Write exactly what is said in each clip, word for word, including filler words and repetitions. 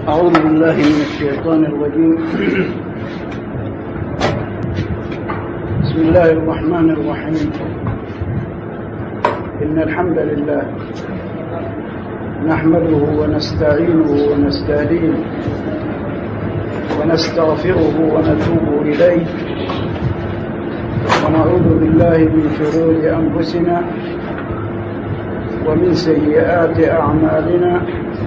أعوذ بالله من الشيطان الرجيم. بسم الله الرحمن الرحيم. إن الحمد لله نحمده ونستعينه ونستهديه ونستغفره ونتوب إليه ونعوذ بالله من شرور أنفسنا ومن سيئات أعمالنا.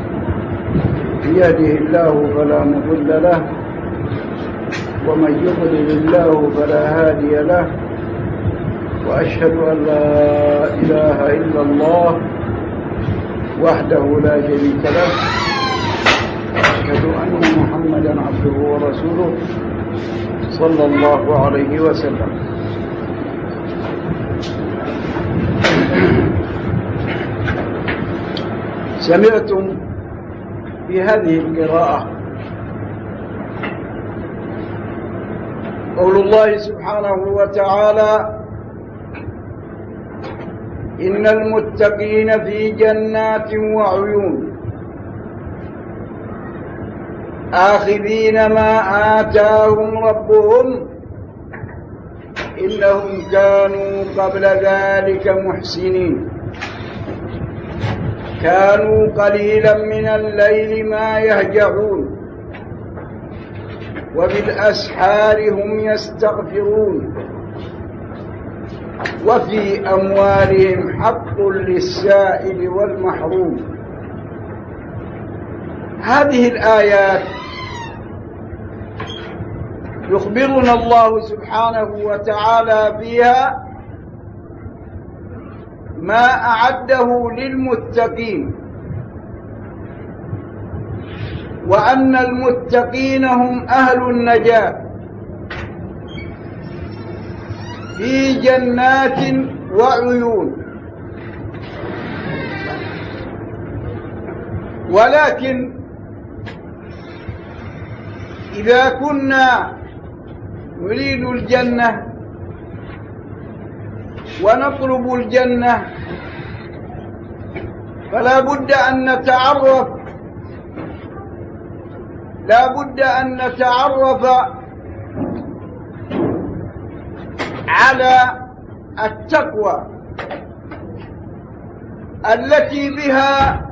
بيده الله فلا مضل له ومن يضلل الله فلا هادي له، وأشهد أن لا إله إلا الله وحده لا شريك له، وأشهد أن محمدا عبده ورسوله صلى الله عليه وسلم. سمعتم في هذه القراءة قول الله سبحانه وتعالى: إن المتقين في جنات وعيون آخذين ما آتاهم ربهم إنهم كانوا قبل ذلك محسنين، كانوا قليلا من الليل ما يهجعون وبالأسحار هم يستغفرون وفي أموالهم حق للسائل والمحروم. هذه الآيات يخبرنا الله سبحانه وتعالى فيها ما أعده للمتقين، وأن المتقين هم أهل النجاة في جنات وعيون. ولكن إذا كنا نريد الجنة ونطلب الجنة فلا بد أن نتعرف لا بد أن نتعرف على التقوى التي بها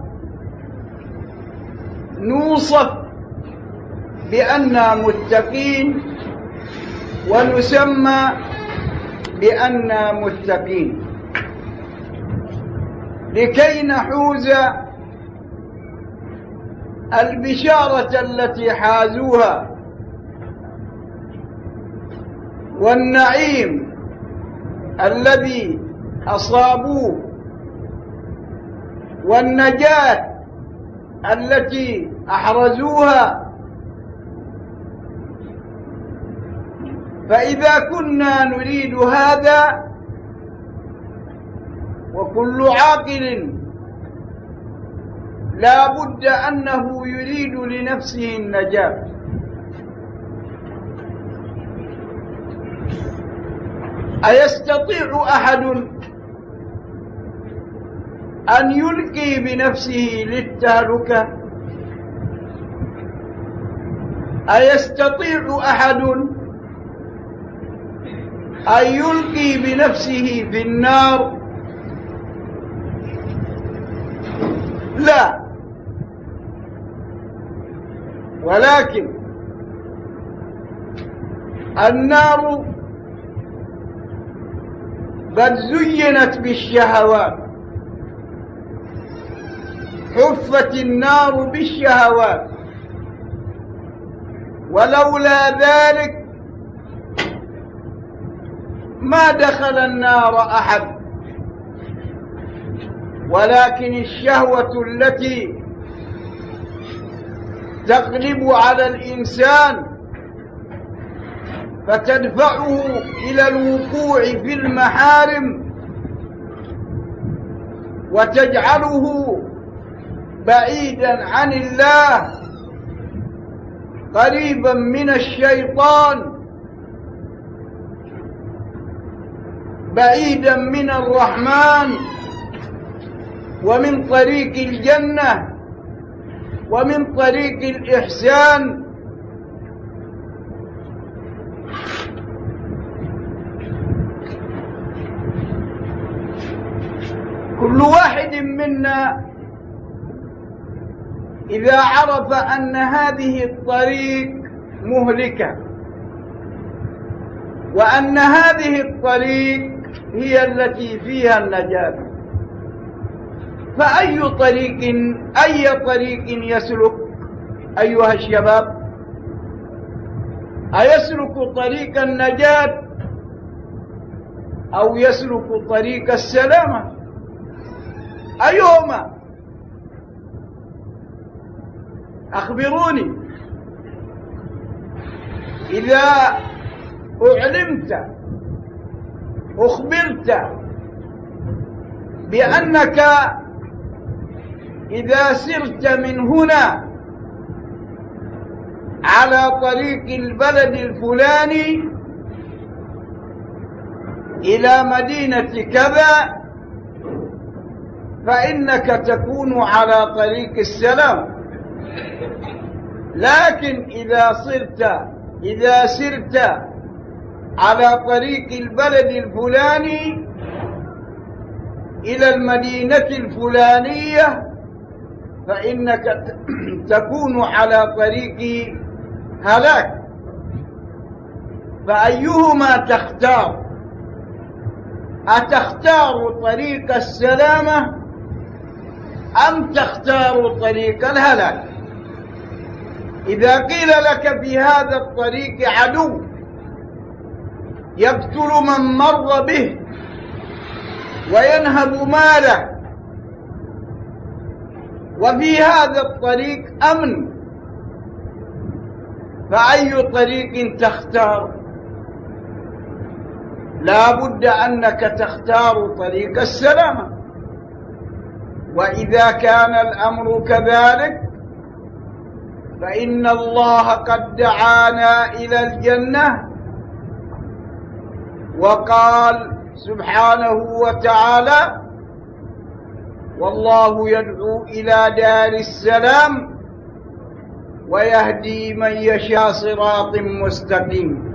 نوصف بأننا متقين ونسمى بأننا متقين، لكي نحوز البشارة التي حازوها والنعيم الذي أصابوه والنجاة التي أحرزوها. فإذا كنا نريد هذا، وكل عاقل لا بد أنه يريد لنفسه النجاة، أيستطيع أحد أن يلقي بنفسه للتهلكة؟ أيستطيع أحد أن يلقي بنفسه في النار؟ لا. ولكن النار قد زينت بالشهوات، حفت النار بالشهوات، ولولا ذلك ما دخل النار أحد. ولكن الشهوة التي تغلب على الإنسان فتدفعه إلى الوقوع في المحارم وتجعله بعيدا عن الله، قريبا من الشيطان، بعيدا من الرحمن ومن طريق الجنة. ومن طريق الإحسان كل واحد منا إذا عرف أن هذه الطريق مهلكة وأن هذه الطريق هي التي فيها النجاة، فأي طريق أي طريق يسلك أيها الشباب؟ أيسلك طريق النجاة أو يسلك طريق السلامة؟ أيهما؟ أخبروني. إذا أعلمت أخبرت بأنك إذا سرت من هنا على طريق البلد الفلاني إلى مدينة كذا فإنك تكون على طريق السلام، لكن إذا صرت إذا سرت على طريق البلد الفلاني إلى المدينة الفلانية فإنك تكون على طريق هلاك. فأيهما تختار؟ أتختار طريق السلامة أم تختار طريق الهلاك؟ إذا قيل لك في هذا الطريق عدو يقتل من مر به وينهب ماله، وفي هذا الطريق أمن، فأي طريق تختار؟ لا بد أنك تختار طريق السلامة. وإذا كان الأمر كذلك فإن الله قد دعانا إلى الجنة وقال سبحانه وتعالى: والله يدعو إلى دار السلام ويهدي من يشاء صراط مستقيم.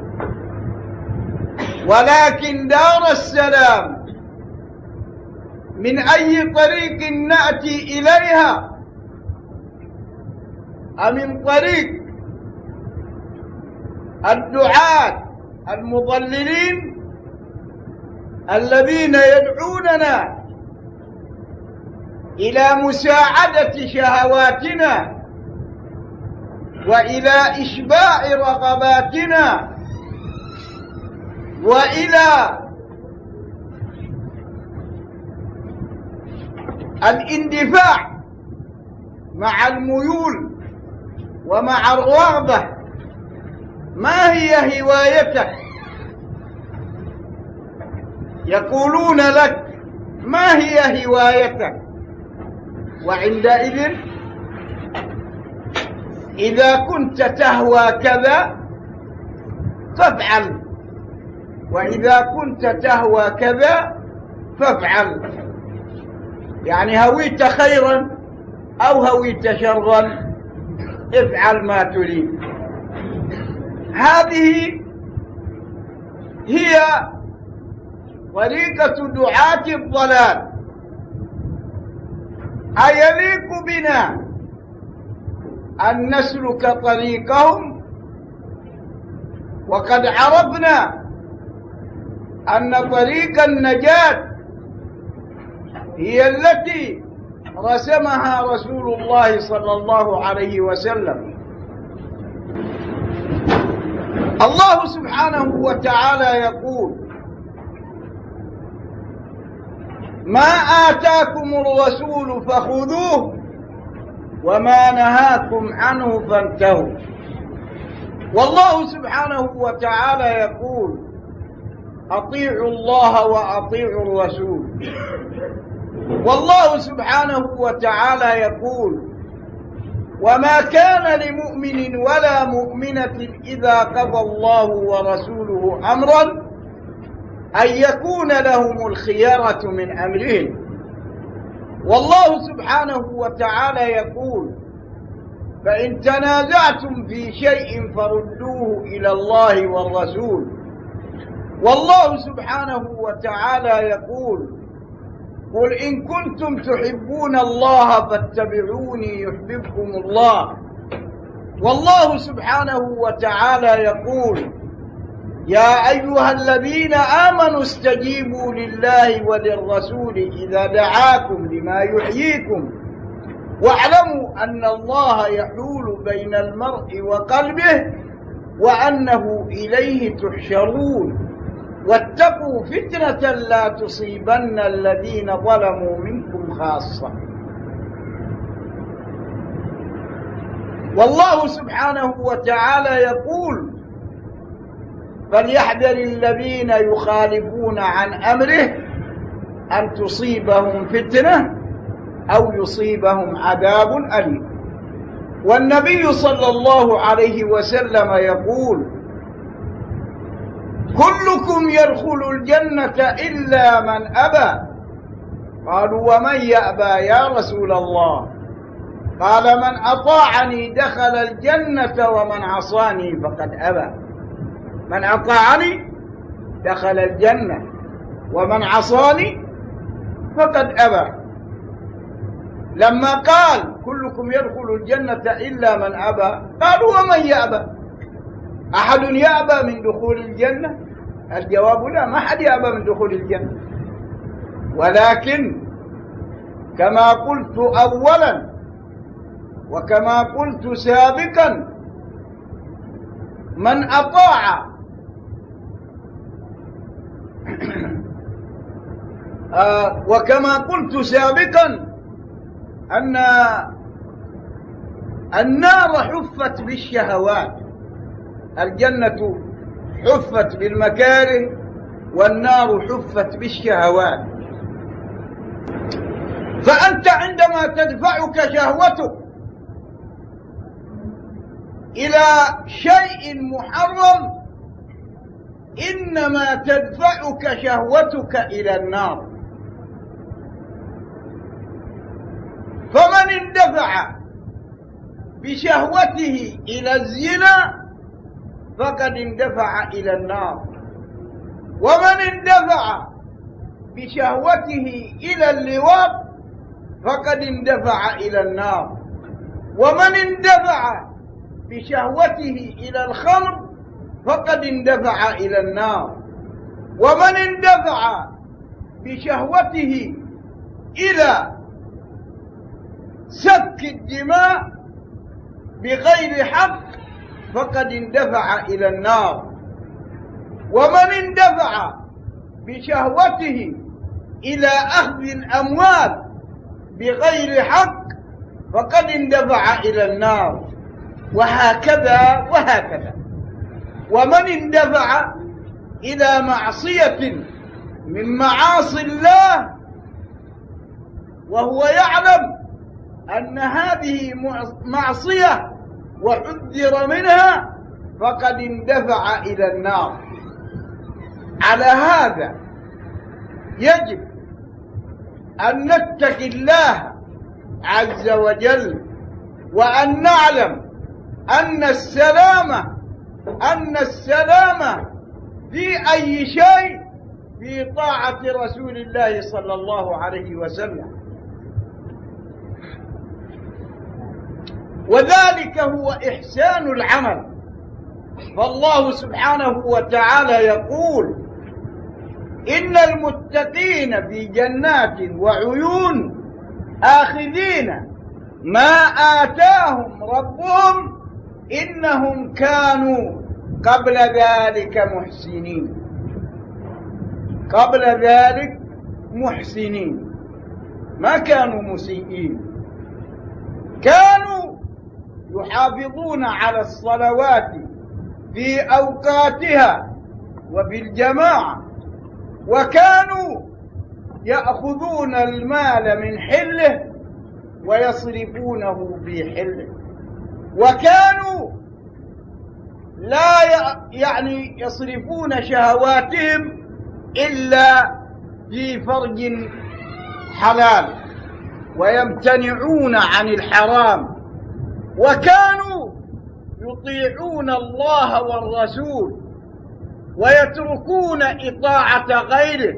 ولكن دار السلام من أي طريق نأتي إليها؟ أمن طريق الدعاة المضللين الذين يدعوننا إلى مساعدة شهواتنا وإلى إشباع رغباتنا وإلى الاندفاع مع الميول ومع الرغبة؟ ما هي هوايتك؟ يقولون لك ما هي هوايتك؟ وعندئذ إذا كنت تهوى كذا فافعل، وإذا كنت تهوى كذا فافعل. يعني هويت خيرا أو هويت شرا افعل ما تريد. هذه هي طريقة دعاة الضلال. أيليق بنا أن نسلك طريقهم وقد عرفنا أن طريق النجاة هي التي رسمها رسول الله صلى الله عليه وسلم؟ الله سبحانه وتعالى يقول: ما آتاكم الرسول فخذوه وما نهاكم عنه فانتهوا. والله سبحانه وتعالى يقول: أطيعوا الله وأطيعوا الرسول. والله سبحانه وتعالى يقول: وما كان لمؤمن ولا مؤمنة إذا قضى الله ورسوله أمرا أن يكون لهم الخيرة من أمرهم. والله سبحانه وتعالى يقول: فإن تنازعتم في شيء فردوه إلى الله والرسول. والله سبحانه وتعالى يقول: قل إن كنتم تحبون الله فاتبعوني يحببكم الله. والله سبحانه وتعالى يقول: يا أيها الذين آمنوا استجيبوا لله وللرسول إذا دعاكم لما يحييكم واعلموا أن الله يحول بين المرء وقلبه وأنه إليه تحشرون واتقوا فتنة لا تصيبن الذين ظلموا منكم خاصة. والله سبحانه وتعالى يقول: فليحذر الذين يخالفون عن أمره أن تصيبهم فتنة أو يصيبهم عذاب أليم. والنبي صلى الله عليه وسلم يقول: كلكم يدخل الجنة إلا من أبى. قالوا: ومن يأبى يا رسول الله؟ قال: من أطاعني دخل الجنة ومن عصاني فقد أبى. من أطاعني دخل الجنة ومن عصاني فقد أبى. لما قال كلكم يدخل الجنة إلا من أبى قالوا: ومن يأبى؟ أحد يأبى من دخول الجنة؟ الجواب لا، ما أحد يأبى من دخول الجنة، ولكن كما قلت أولا وكما قلت سابقا: من أطاع آه وكما قلت سابقا أن النار حفت بالشهوات، الجنة حفت بالمكاره والنار حفت بالشهوات. فأنت عندما تدفعك شهوتك إلى شيء محرم إنما تدفعك شهوتك إلى النار. فمن اندفع بشهوته إلى الزنا فقد اندفع إلى النار، ومن اندفع بشهوته إلى اللواط فقد اندفع إلى النار، ومن اندفع بشهوته إلى الخمر فقد اندفع إلى النار، ومن اندفع بشهوته إلى سفك الدماء بغير حق فقد اندفع إلى النار، ومن اندفع بشهوته إلى أخذ الأموال بغير حق فقد اندفع إلى النار، وهكذا وهكذا. ومن اندفع إلى معصية من معاصي الله وهو يعلم أن هذه معصية وحذر منها فقد اندفع إلى النار. على هذا يجب أن نتقي الله عز وجل، وأن نعلم أن السلامة أن السلامة في أي شيء في طاعة رسول الله صلى الله عليه وسلم، وذلك هو إحسان العمل. فالله سبحانه وتعالى يقول: إن المتقين في جنات وعيون آخذين ما آتاهم ربهم إنهم كانوا قبل ذلك محسنين. قبل ذلك محسنين، ما كانوا مسيئين، كانوا يحافظون على الصلوات في أوقاتها وبالجماعة، وكانوا يأخذون المال من حله ويصرفونه في حله، وكانوا لا يعني يصرفون شهواتهم إلا في فرج حلال ويمتنعون عن الحرام. وكانوا يطيعون الله والرسول ويتركون إطاعة غيره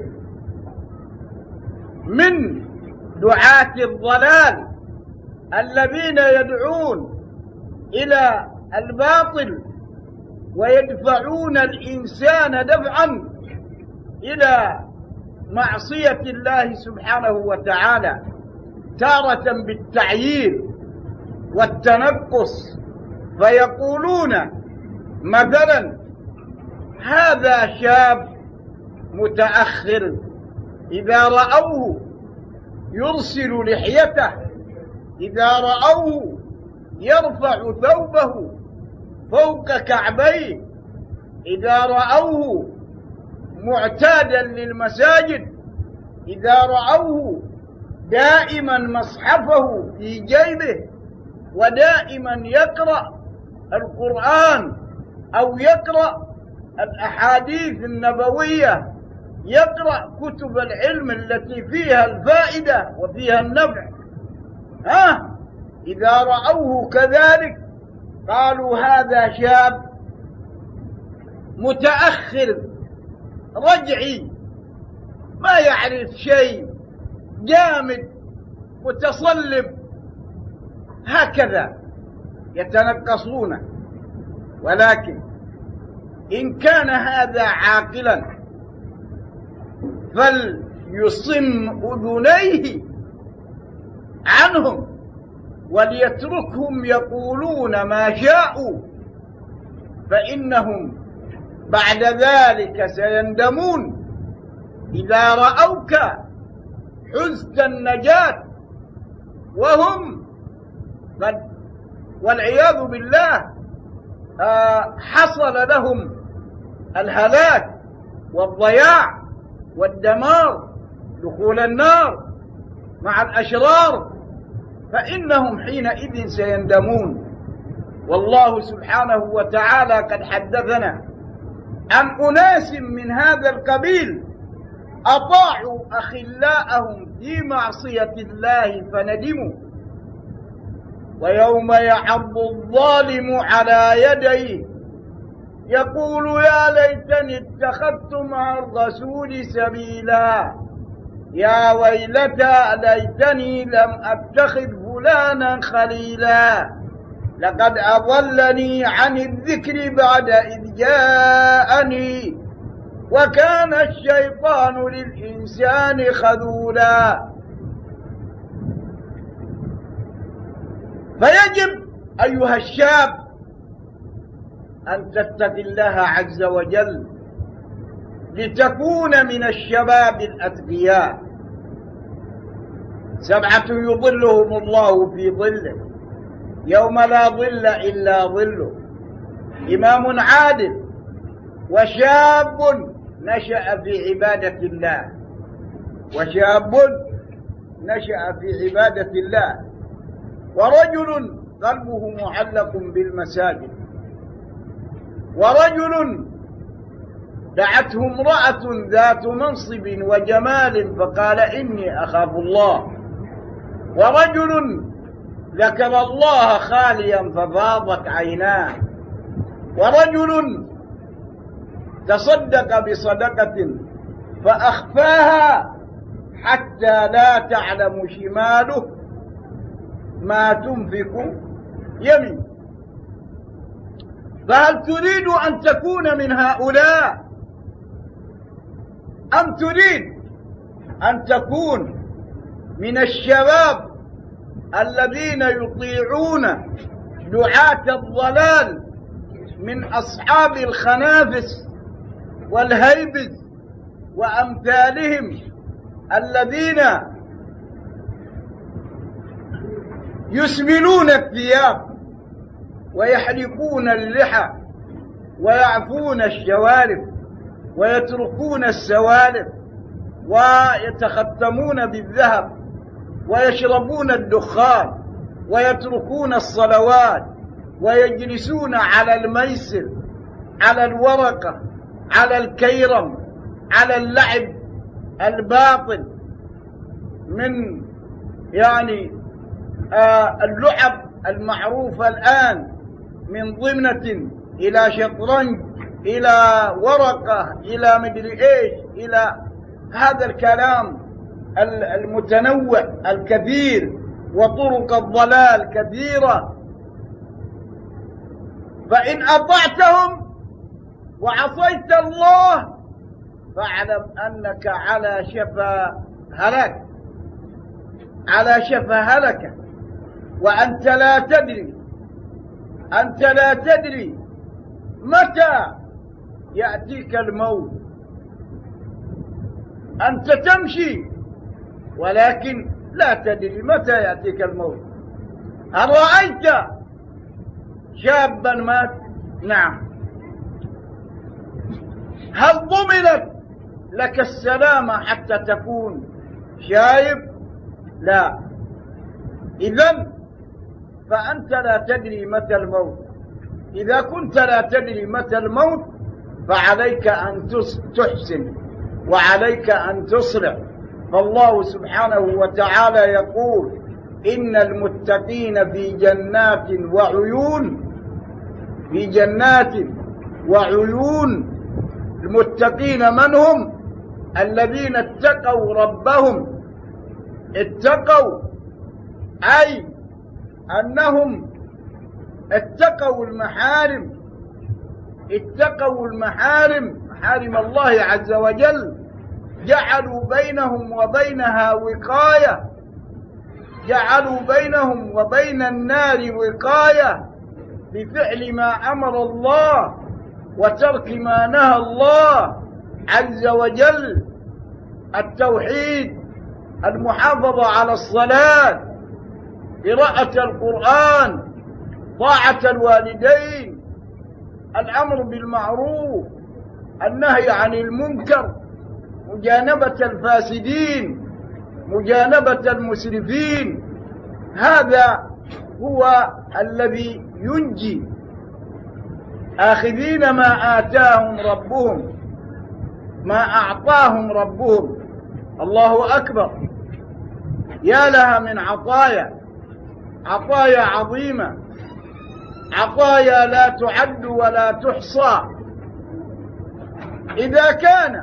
من دعاة الضلال الذين يدعون إلى الباطل ويدفعون الإنسان دفعا إلى معصية الله سبحانه وتعالى، تارة بالتعيير والتنقص، فيقولون مثلا هذا شاب متأخر، إذا رأوه يرسل لحيته، إذا رأوه يرفع ثوبه فوق كعبيه، إذا رأوه معتادا للمساجد، إذا رأوه دائما مصحفه في جيبه ودائما يقرأ القرآن أو يقرأ الأحاديث النبوية، يقرأ كتب العلم التي فيها الفائدة وفيها النفع، ها إذا رأوه كذلك قالوا هذا شاب متأخر رجعي ما يعرف شيء، جامد متصلب، هكذا يتنقصون. ولكن إن كان هذا عاقلا فليصم أذنيه عنهم وليتركهم يقولون ما شاءوا، فإنهم بعد ذلك سيندمون إذا رأوك حزت النجاة وهم قد والعياذ بالله حصل لهم الهلاك والضياع والدمار، دخول النار مع الأشرار، فإنهم حينئذ سيندمون. والله سبحانه وتعالى قد حدثنا عن أناس من هذا القبيل أطاعوا أخلاءهم في معصية الله فندموا، ويوم يعض الظالم على يديه يقول يا ليتني اتخذت مع الرسول سبيلا، يا ويلتى ليتني لم أتخذ فلانا خليلا، لقد أضلني عن الذكر بعد إذ جاءني وكان الشيطان للإنسان خذولا. فيجب أيها الشاب أن تتقي الله عز وجل لتكون من الشباب الأتقياء. سبعة يظلهم الله في ظله يوم لا ظل إلا ظله، إمام عادل، وشاب نشأ في عبادة الله، وشاب نشأ في عبادة الله، ورجل قلبه معلق بالمساجد، ورجل دعته امرأة ذات منصب وجمال فقال إني أخاف الله، ورجل ذكر الله خاليا ففاضت عيناه، ورجل تصدق بصدقة فأخفاها حتى لا تعلم شماله ما تنفق يمين. فهل تريد أن تكون من هؤلاء أم تريد أن تكون من الشباب الذين يطيعون دعاة الضلال من أصحاب الخنافس والهيبز وأمثالهم الذين يسبلون الثياب ويحلقون اللحى ويعفون الشوارب ويتركون السوالف ويتختمون بالذهب ويشربون الدخان ويتركون الصلوات ويجلسون على الميسر، على الورقة، على الكيرم، على اللعب الباطل من يعني آه اللعب المعروفة الآن من ضمنة إلى شطرنج إلى ورقة إلى مدري إيش، إلى هذا الكلام المتنوع الكثير، وطرق الضلال كثيرة. فإن أطعتهم وعصيت الله فاعلم أنك على شفا هلك، على شفا هلكة، وأنت لا تدري، أنت لا تدري متى يأتيك الموت. أنت تمشي ولكن لا تدري متى يأتيك الموت. هل رأيت شابا مات؟ نعم. هل ضمنت لك السلامة حتى تكون شايب؟ لا. إذن فأنت لا تدري متى الموت. إذا كنت لا تدري متى الموت فعليك أن تحسن وعليك أن تصلح. فالله سبحانه وتعالى يقول: إن المتقين في جنات وعيون، في جنات وعيون. المتقين من هم؟ الذين اتقوا ربهم. اتقوا أي أنهم اتقوا المحارم، اتقوا المحارم، محارم الله عز وجل، جعلوا بينهم وبينها وقاية، جعلوا بينهم وبين النار وقاية بفعل ما أمر الله وترك ما نهى الله عز وجل. التوحيد، المحافظة على الصلاة، قراءة القرآن، طاعة الوالدين، الأمر بالمعروف، النهي عن المنكر، مجانبة الفاسدين، مجانبة المسرفين. هذا هو الذي ينجي، آخذين ما آتاهم ربهم، ما أعطاهم ربهم. الله أكبر، يا لها من عطايا، عطايا عظيمة، عطايا لا تعد ولا تحصى. إذا كان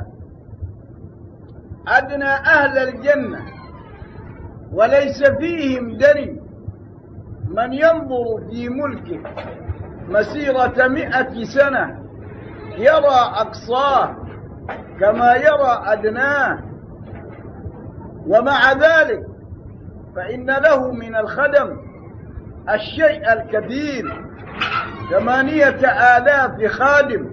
أدنى أهل الجنة وليس فيهم دني من ينظر في ملكه مسيرة مئة سنة يرى أقصاه كما يرى أدناه، ومع ذلك فإن له من الخدم الشيء الكثير، ثمانية آلاف خادم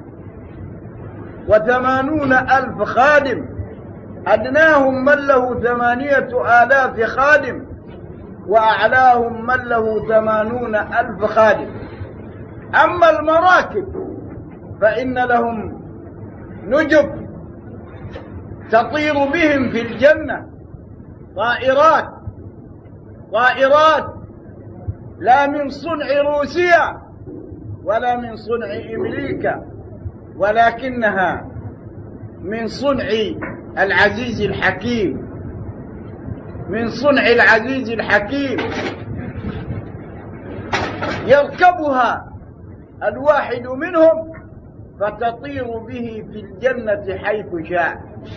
وثمانون ألف خادم، أدناهم من له ثمانية آلاف خادم وأعلاهم من له ثمانون ألف خادم. أما المراكب فإن لهم نجب تطير بهم في الجنة، طائرات، طائرات لا من صنع روسيا ولا من صنع أمريكا، ولكنها من صنع العزيز الحكيم، من صنع العزيز الحكيم. يركبها الواحد منهم فتطير به في الجنة حيث شاء،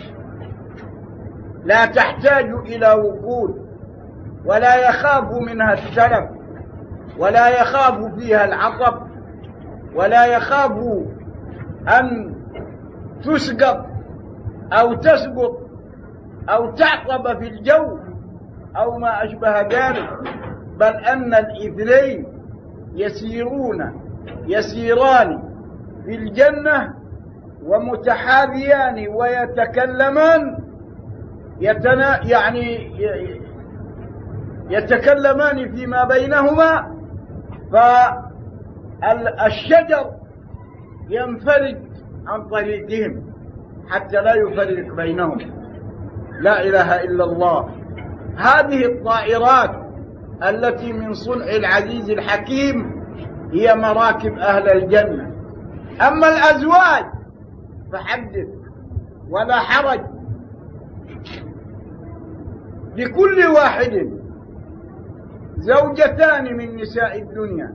لا تحتاج إلى وقود، ولا يخاف منها التلف، ولا يخاف فيها العطب، ولا يخاف أن تسقط أو تسقط أو تعطب في الجو أو ما أشبه ذلك، بل أن الاثنين يسيرون يسيران في الجنة ومتحاذيان ويتكلمان، يتنا يعني يتكلمان فيما بينهما، فالشجر ينفرج عن طريقهم حتى لا يفرق بينهم. لا إله إلا الله. هذه الطائرات التي من صنع العزيز الحكيم هي مراكب أهل الجنة. أما الأزواج فحدث ولا حرج، لكل واحد زوجتان من نساء الدنيا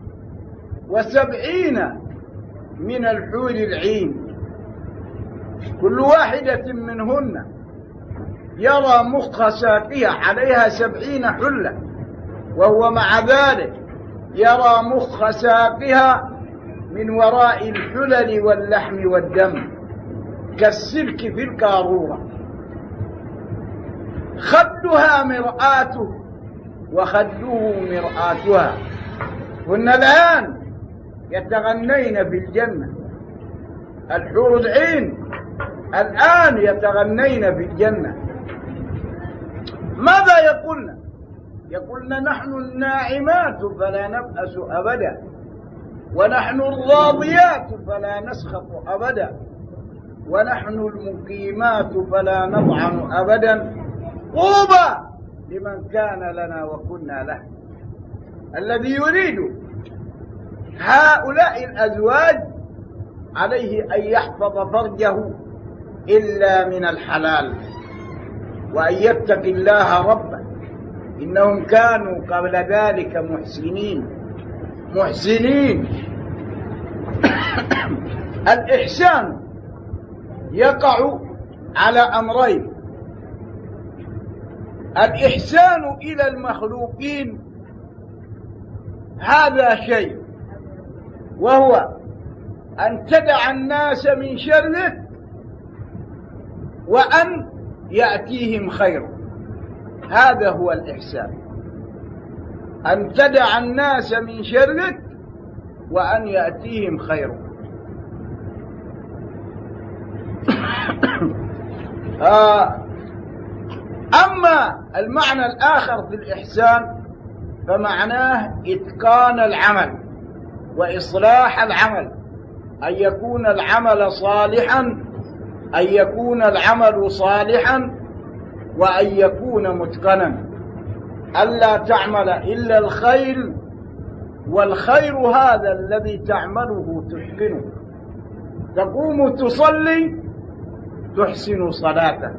وسبعين من الحور العين، كل واحدة منهن يرى مخ ساقها عليها سبعين حلة، وهو مع ذلك يرى مخ ساقها من وراء الحلل واللحم والدم كالسلك في القارورة. خدها مرآته وخده مرآتها. هن الآن يتغنين في الجنة، الحور العين الآن يتغنين في الجنة. ماذا يقولن؟ يقولن نحن الناعمات فلا نبأس أبدا، ونحن الراضيات فلا نسخط أبدا، ونحن المقيمات فلا نطعن أبدا، طوبى لمن كان لنا وكنا له. الذي يريد هؤلاء الأزواج عليه أن يحفظ فرجه إلا من الحلال، وأن يتق الله ربه، إنهم كانوا قبل ذلك محسنين محسنين. الإحسان يقع على أمرين: الإحسان إلى المخلوقين هذا شيء، وهو أن تدع الناس من شرك وأن يأتيهم خير. هذا هو الإحسان، أن تدع الناس من شرك وأن يأتيهم خير. أما المعنى الآخر في الإحسان فمعناه إتقان العمل وإصلاح العمل، أن يكون العمل صالحا، أن يكون العمل صالحا وأن يكون متقنا، ألا تعمل إلا الخير، والخير هذا الذي تعمله تتقنه. تقوم تصلي تحسن صلاته.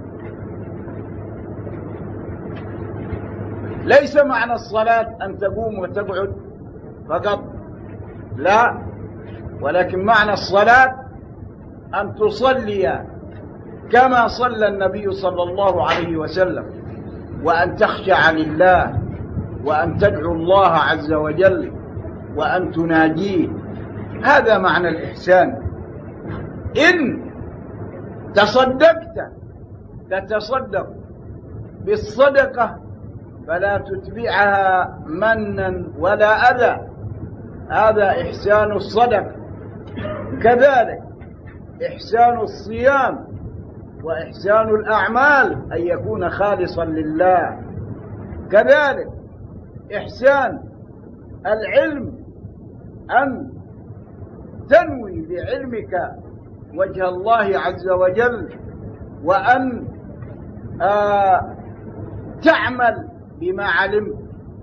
ليس معنى الصلاة أن تقوم وتقعد فقط، لا، ولكن معنى الصلاة أن تصلي كما صلى النبي صلى الله عليه وسلم، وأن تخشع لله، وأن تدعو الله عز وجل، وأن تناجيه. هذا معنى الإحسان. إن تصدقت تتصدق بالصدقة فلا تتبعها منا ولا أذى، هذا إحسان الصدقة. كذلك إحسان الصيام وإحسان الأعمال أن يكون خالصا لله. كذلك إحسان العلم أن تنوي بعلمك وجه الله عز وجل، وأن آه تعمل بما علمت.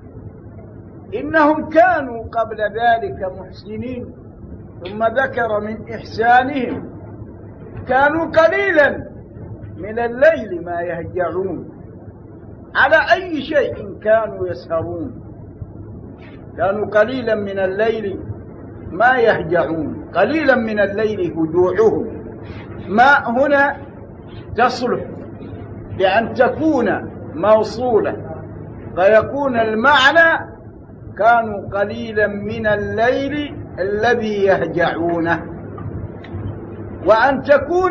إنهم كانوا قبل ذلك محسنين، ثم ذكر من إحسانهم كانوا قليلا من الليل ما يهجعون. على أي شيء كانوا يسهرون؟ كانوا قليلا من الليل ما يهجعون، قليلا من الليل هجوعهم. ما هنا تصلح لأن تكون موصولة، فيكون المعنى كانوا قليلا من الليل الذي يهجعونه، وأن تكون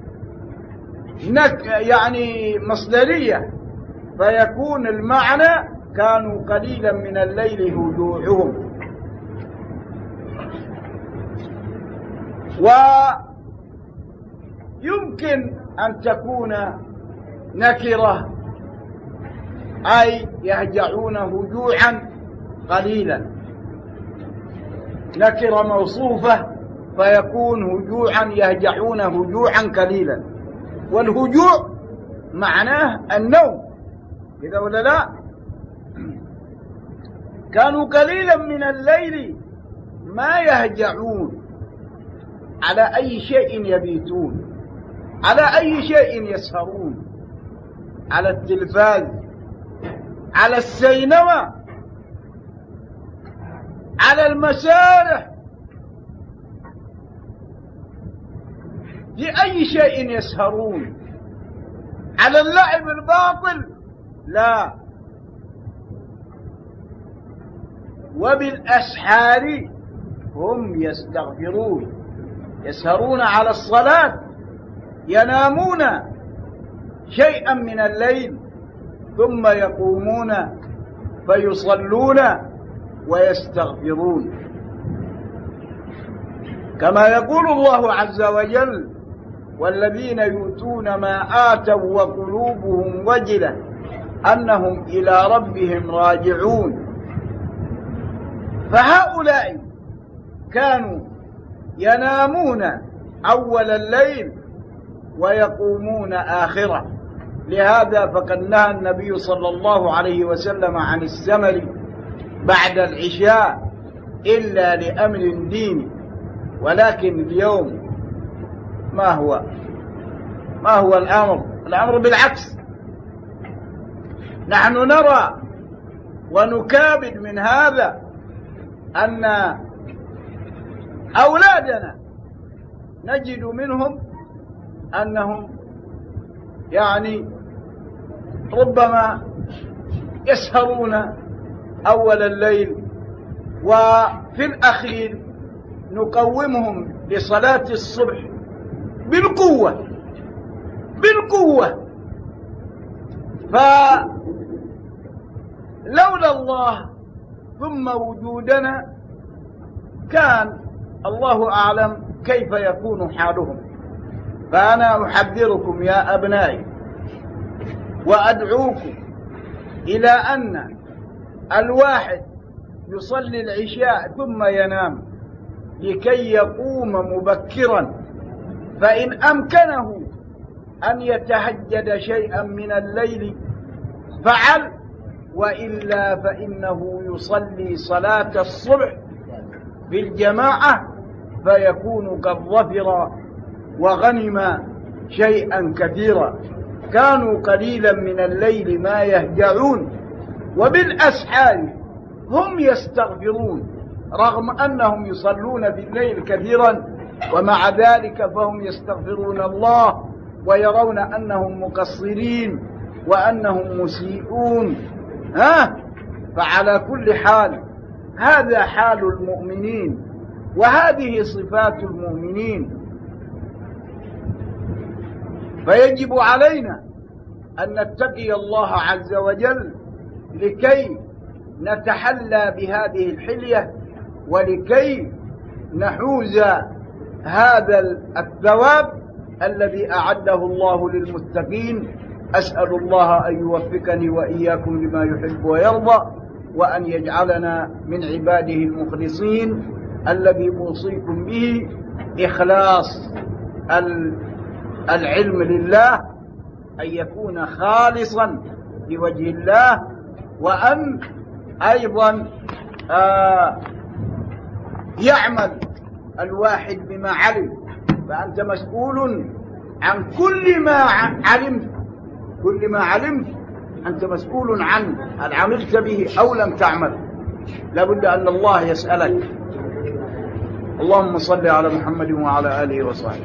نك يعني مصدرية، فيكون المعنى كانوا قليلا من الليل هجوعهم. ويمكن أن تكون نكرة، أي يهجعون هجوعا قليلا، نكرة موصوفة فيكون هجوعا، يهجعون هجوعا قليلا. والهجوع معناه النوم، كذا ولا لا؟ كانوا قليلا من الليل ما يهجعون. على أي شيء يبيتون؟ على أي شيء يسهرون؟ على التلفاز، على السينما، على المسارح لأي شيء يسهرون؟ على اللعب الباطل؟ لا. وبالأسحار هم يستغفرون، يسهرون على الصلاة، ينامون شيئا من الليل ثم يقومون فيصلون ويستغفرون، كما يقول الله عز وجل: والذين يؤتون ما آتوا وقلوبهم وجلة أنهم إلى ربهم راجعون. فهؤلاء كانوا ينامون أول الليل ويقومون آخره. لهذا فقد نهى النبي صلى الله عليه وسلم عن السمر بعد العشاء إلا لأمر ديني. ولكن اليوم ما هو ما هو الأمر؟ الأمر بالعكس. نحن نرى ونكابد من هذا أن أولادنا نجد منهم أنهم يعني ربما يسهرون أول الليل، وفي الأخير نقومهم لصلاة الصبح بالقوة بالقوة. فلولا الله ثم وجودنا كان الله أعلم كيف يكون حالهم. فأنا أحذركم يا أبنائي وأدعوكم إلى أن الواحد يصلي العشاء ثم ينام لكي يقوم مبكرا، فإن أمكنه أن يتهجد شيئا من الليل فعل، وإلا فإنه يصلي صلاة الصبح بالجماعة فيكون قد ظفر وغنم شيئا كثيرا. كانوا قليلا من الليل ما يهجعون وبالأسحار هم يستغفرون، رغم أنهم يصلون بالليل كثيرا ومع ذلك فهم يستغفرون الله ويرون أنهم مقصرين وأنهم مسيئون. ها؟ فعلى كل حال هذا حال المؤمنين وهذه صفات المؤمنين. فيجب علينا أن نتقي الله عز وجل لكي نتحلى بهذه الحلية ولكي نحوز هذا الثواب الذي أعده الله للمتقين. أسأل الله أن يوفقني وإياكم لما يحب ويرضى، وأن يجعلنا من عباده المخلصين الذي أوصيكم به إخلاص العلم لله، أن يكون خالصا لوجه الله، وأن أيضا آه يعمل الواحد بما علم. فأنت مسؤول عن كل ما علمت، كل ما علمت أنت مسؤول عنه، هل عملت به أو لم تعمل. لابد أن الله يسألك. اللهم صل على محمد وعلى آله وصحبه.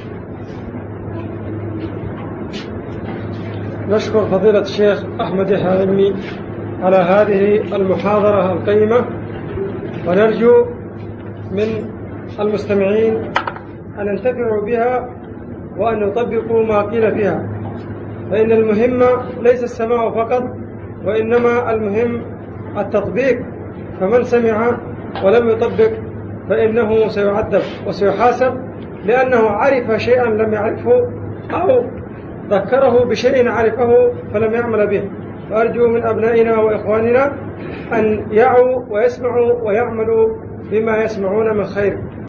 نشكر فضيلة الشيخ أحمد الحازمي على هذه المحاضرة القيمة، ونرجو من المستمعين أن ينتفعوا بها وأن يطبقوا ما قيل فيها، فإن المهم ليس السماع فقط، وإنما المهم التطبيق. فمن سمع ولم يطبق فإنه سيعذب وسيحاسب، لأنه عرف شيئا لم يعرفه أو ذكره بشيء عرفه فلم يعمل به. فأرجو من أبنائنا وإخواننا أن يعوا ويسمعوا ويعملوا بما يسمعون من خير.